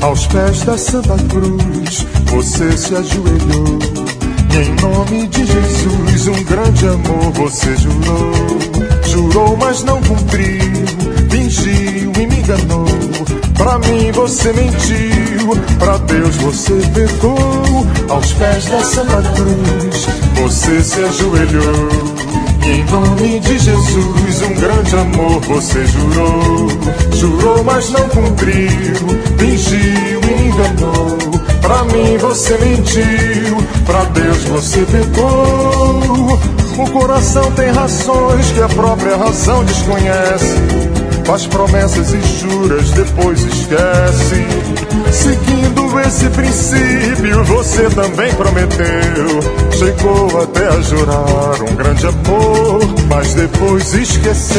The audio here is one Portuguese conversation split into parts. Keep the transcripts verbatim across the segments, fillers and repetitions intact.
Aos pés da Santa Cruz, você se ajoelhou. E em nome de Jesus, um grande amor você jurou. Jurou, mas não cumpriu, fingiu e me enganou. Pra mim você mentiu, pra Deus você pecou. Aos pés da Santa Cruz, você se ajoelhou. E em nome de Jesus, um grande amor você jurou. Jurou, mas não cumpriu, fingiu e me enganou. Pra mim você mentiu, pra Deus você pecou. O coração tem razões que a própria razão desconhece. Faz promessas e juras, depois esquece. Seguindo esse princípio, você também prometeu. Chegou até a jurar um grande amor, mas depois esqueceu.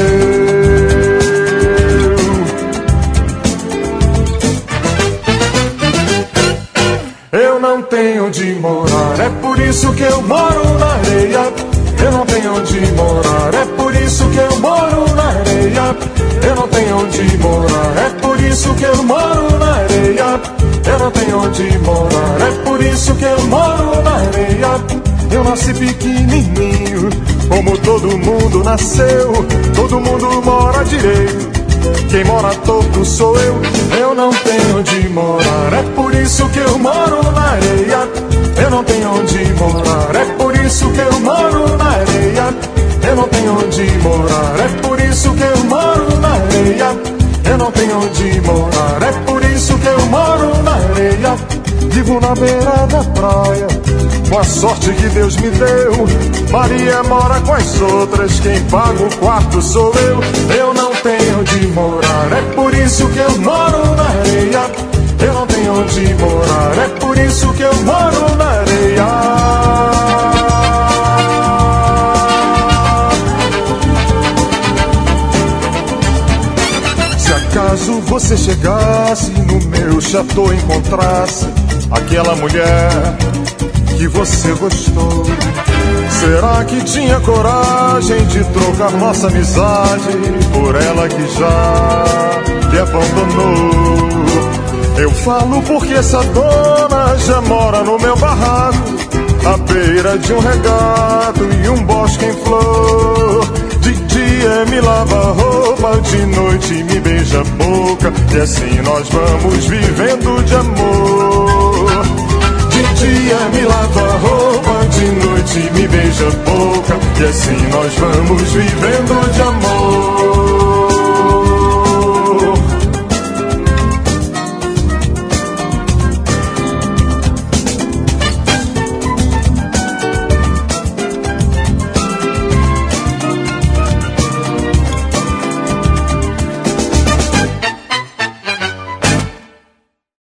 Eu não tenho onde morar, é por isso que eu moro na areia. Eu não tenho onde morar, é por isso que eu moro na areia. Eu não tenho onde morar, é por isso que eu moro na areia. Eu não tenho onde morar, é por isso que eu moro na areia. Eu nasci pequenininho, como todo mundo nasceu. Todo mundo mora direito, quem mora torto sou eu. Eu não tenho onde morar, é por isso que eu moro na areia. Eu não tenho onde morar, é por isso que eu moro na areia. Eu não tenho onde morar, é por isso que eu moro na areia. Eu não tenho onde morar, é por isso que eu moro na areia. Vivo na beira da praia, com a sorte que Deus me deu. Maria mora com as outras, quem paga o quarto sou eu. Eu não tenho onde morar, é por isso que eu moro na areia. Eu não tenho onde morar, é por isso que eu moro na areia. Se acaso você chegasse no meu chateau e encontrasse aquela mulher que você gostou, será que tinha coragem de trocar nossa amizade por ela que já te abandonou? Eu falo porque essa dona já mora no meu barraco, à beira de um regato e um bosque em flor. De dia me lava a roupa, de noite me beija a boca, e assim nós vamos vivendo de amor. De dia me lava a roupa, de noite me beija a boca, e assim nós vamos vivendo de amor.